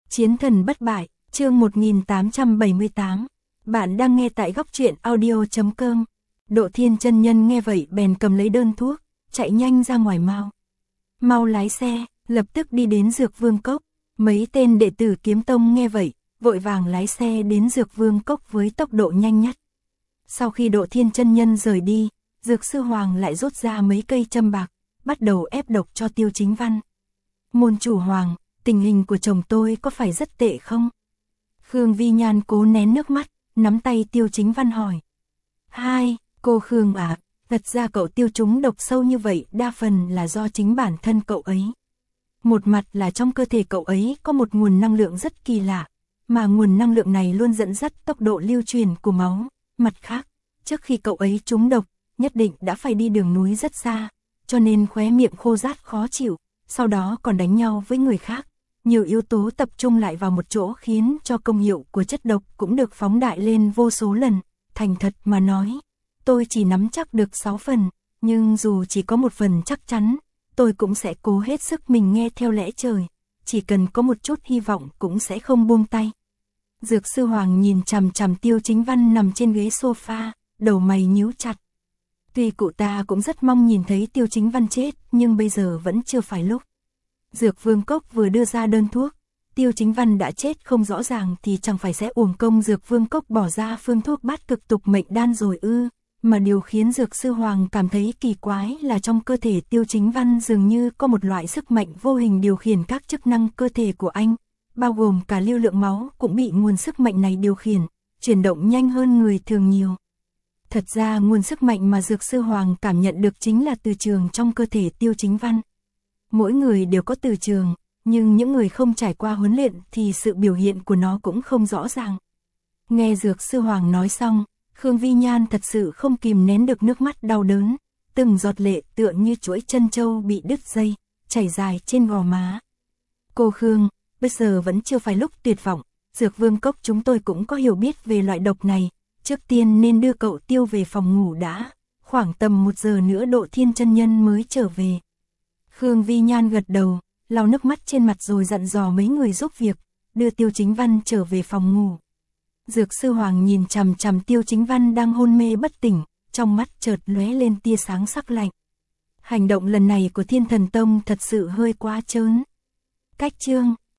Chiến thần bất bại, chương 1878. Bạn đang nghe tại góc truyện audio.com. Độ Thiên chân nhân nghe vậy bèn cầm lấy đơn thuốc, chạy nhanh ra ngoài mau lái xe, lập tức đi đến Dược Vương Cốc. Mấy tên đệ tử Kiếm Tông nghe vậy, vội vàng lái xe đến Dược Vương Cốc với tốc độ nhanh nhất. Sau khi Độ Thiên chân nhân rời đi, Dược Sư Hoàng lại rút ra mấy cây châm bạc, bắt đầu ép độc cho Tiêu Chính Văn. Môn chủ Hoàng, tình hình của chồng tôi có phải rất tệ không? Khương Vi Nhan cố nén nước mắt, nắm tay Tiêu Chính Văn hỏi. Cô Khương ạ, thật ra cậu tiêu trúng độc sâu như vậy đa phần là do chính bản thân cậu ấy. Một mặt là trong cơ thể cậu ấy có một nguồn năng lượng rất kỳ lạ, mà nguồn năng lượng này luôn dẫn dắt tốc độ lưu truyền của máu. Mặt khác, trước khi cậu ấy trúng độc, nhất định đã phải đi đường núi rất xa, cho nên khóe miệng khô rát khó chịu, sau đó còn đánh nhau với người khác. Nhiều yếu tố tập trung lại vào một chỗ khiến cho công hiệu của chất độc cũng được phóng đại lên vô số lần. Thành thật mà nói, tôi chỉ nắm chắc được 6 phần, nhưng dù chỉ có một phần chắc chắn, tôi cũng sẽ cố hết sức mình nghe theo lẽ trời, chỉ cần có một chút hy vọng cũng sẽ không buông tay. Dược Sư Hoàng nhìn chằm chằm Tiêu Chính Văn nằm trên ghế sofa, đầu mày nhíu chặt. Tuy cụ ta cũng rất mong nhìn thấy Tiêu Chính Văn chết, nhưng bây giờ vẫn chưa phải lúc. Dược Vương Cốc vừa đưa ra đơn thuốc, Tiêu Chính Văn đã chết không rõ ràng thì chẳng phải sẽ uổng công Dược Vương Cốc bỏ ra phương thuốc bát cực tục mệnh đan rồi ư. Mà điều khiến Dược Sư Hoàng cảm thấy kỳ quái là trong cơ thể Tiêu Chính Văn dường như có một loại sức mạnh vô hình điều khiển các chức năng cơ thể của anh, bao gồm cả lưu lượng máu cũng bị nguồn sức mạnh này điều khiển, chuyển động nhanh hơn người thường nhiều. Thật ra nguồn sức mạnh mà Dược Sư Hoàng cảm nhận được chính là từ trường trong cơ thể Tiêu Chính Văn. Mỗi người đều có từ trường, nhưng những người không trải qua huấn luyện thì sự biểu hiện của nó cũng không rõ ràng. Nghe Dược Sư Hoàng nói xong, Khương Vi Nhan thật sự không kìm nén được nước mắt đau đớn, từng giọt lệ tựa như chuỗi chân châu bị đứt dây, chảy dài trên gò má. Cô Khương, bây giờ vẫn chưa phải lúc tuyệt vọng, Dược Vương Cốc chúng tôi cũng có hiểu biết về loại độc này, trước tiên nên đưa cậu Tiêu về phòng ngủ đã, khoảng tầm 1 giờ nữa Độ Thiên chân nhân mới trở về. Khương Vi Nhan gật đầu, lau nước mắt trên mặt rồi dặn dò mấy người giúp việc, đưa Tiêu Chính Văn trở về phòng ngủ. Dược Sư Hoàng nhìn chằm chằm Tiêu Chính Văn đang hôn mê bất tỉnh, trong mắt chợt lóe lên tia sáng sắc lạnh. Hành động lần này của Thiên Thần Tông thật sự hơi quá trớn. Cách chương